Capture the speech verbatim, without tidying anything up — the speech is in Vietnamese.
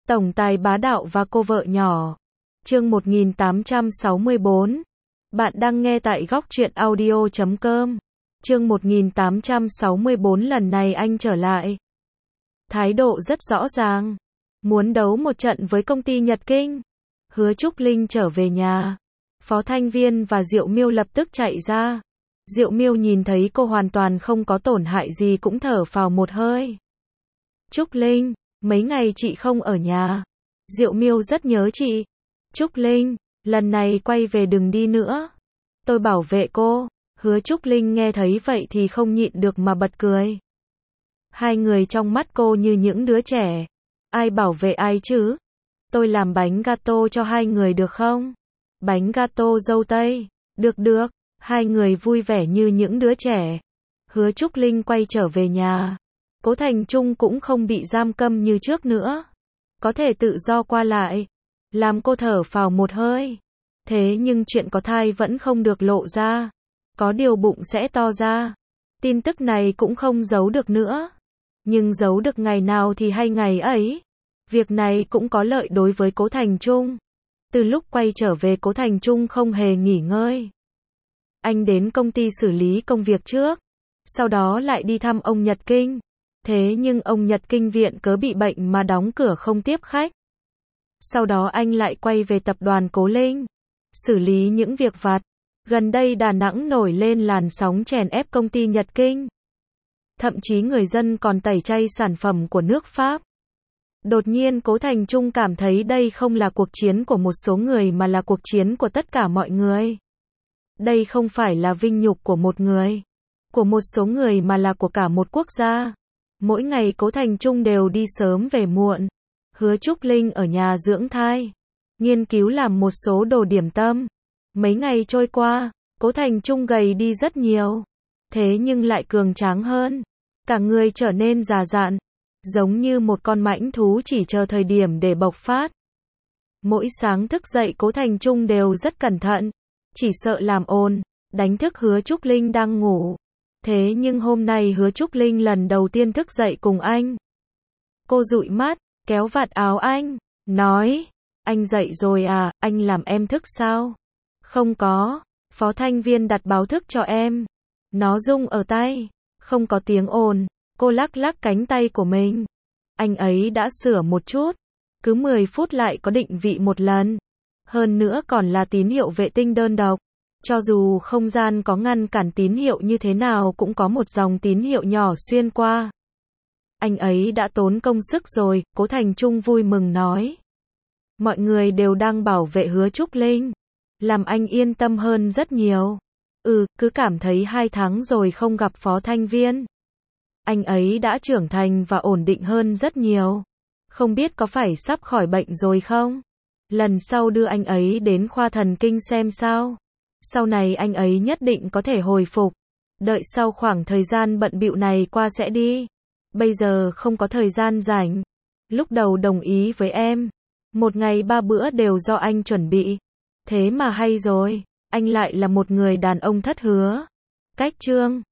Tổng tài bá đạo và cô vợ nhỏ. Chương một nghìn tám trăm sáu mươi bốn. Bạn đang nghe tại góc truyện audio chấm com. Chương một nghìn tám trăm sáu mươi bốn lần này anh trở lại. Thái độ rất rõ ràng. Muốn đấu một trận với công ty Nhật Kinh. Hứa Trúc Linh trở về nhà. Phó Thanh Viên và Diệu Miêu lập tức chạy ra. Diệu Miêu nhìn thấy cô hoàn toàn không có tổn hại gì cũng thở phào một hơi. Trúc Linh, mấy ngày chị không ở nhà. Diệu Miêu rất nhớ chị. Trúc Linh, lần này quay về đừng đi nữa. Tôi bảo vệ cô. Hứa Trúc Linh nghe thấy vậy thì không nhịn được mà bật cười. Hai người trong mắt cô như những đứa trẻ. Ai bảo vệ ai chứ? Tôi làm bánh gato cho hai người được không? Bánh gato dâu tây. Được được. Hai người vui vẻ như những đứa trẻ. Hứa Trúc Linh quay trở về nhà. Cố Thành Trung cũng không bị giam câm như trước nữa. Có thể tự do qua lại. Làm cô thở phào một hơi. Thế nhưng chuyện có thai vẫn không được lộ ra. Có điều bụng sẽ to ra. Tin tức này cũng không giấu được nữa. Nhưng giấu được ngày nào thì hay ngày ấy. Việc này cũng có lợi đối với Cố Thành Trung. Từ lúc quay trở về Cố Thành Trung không hề nghỉ ngơi. Anh đến công ty xử lý công việc trước. Sau đó lại đi thăm ông Nhật Kinh. Thế nhưng ông Nhật Kinh viện cớ bị bệnh mà đóng cửa không tiếp khách. Sau đó anh lại quay về tập đoàn Cố Linh. Xử lý những việc vặt. Gần đây Đà Nẵng nổi lên làn sóng chèn ép công ty Nhật Kinh. Thậm chí người dân còn tẩy chay sản phẩm của nước Pháp. Đột nhiên Cố Thành Trung cảm thấy đây không là cuộc chiến của một số người mà là cuộc chiến của tất cả mọi người. Đây không phải là vinh nhục của một người, của một số người mà là của cả một quốc gia. Mỗi ngày Cố Thành Trung đều đi sớm về muộn. Hứa Trúc Linh ở nhà dưỡng thai, nghiên cứu làm một số đồ điểm tâm. Mấy ngày trôi qua, Cố Thành Trung gầy đi rất nhiều. Thế nhưng lại cường tráng hơn. Cả người trở nên già dặn, giống như một con mãnh thú chỉ chờ thời điểm để bộc phát. Mỗi sáng thức dậy Cố Thành Trung đều rất cẩn thận, chỉ sợ làm ồn, đánh thức Hứa Trúc Linh đang ngủ. Thế nhưng hôm nay Hứa Trúc Linh lần đầu tiên thức dậy cùng anh. Cô dụi mắt, kéo vạt áo anh, nói, anh dậy rồi à, anh làm em thức sao? Không có, Phó Thanh Viên đặt báo thức cho em. Nó rung ở tay, không có tiếng ồn. Cô lắc lắc cánh tay của mình. Anh ấy đã sửa một chút, cứ mười phút lại có định vị một lần. Hơn nữa còn là tín hiệu vệ tinh đơn độc. Cho dù không gian có ngăn cản tín hiệu như thế nào cũng có một dòng tín hiệu nhỏ xuyên qua. Anh ấy đã tốn công sức rồi, Cố Thành Trung vui mừng nói. Mọi người đều đang bảo vệ Hứa Trúc Linh. Làm anh yên tâm hơn rất nhiều. Ừ, cứ cảm thấy hai tháng rồi không gặp Phó Thanh Viên. Anh ấy đã trưởng thành và ổn định hơn rất nhiều. Không biết có phải sắp khỏi bệnh rồi không? Lần sau đưa anh ấy đến khoa thần kinh xem sao. Sau này anh ấy nhất định có thể hồi phục. Đợi sau khoảng thời gian bận bịu này qua sẽ đi. Bây giờ không có thời gian rảnh. Lúc đầu đồng ý với em. Một ngày ba bữa đều do anh chuẩn bị. Thế mà hay rồi. Anh lại là một người đàn ông thất hứa. Cách chương.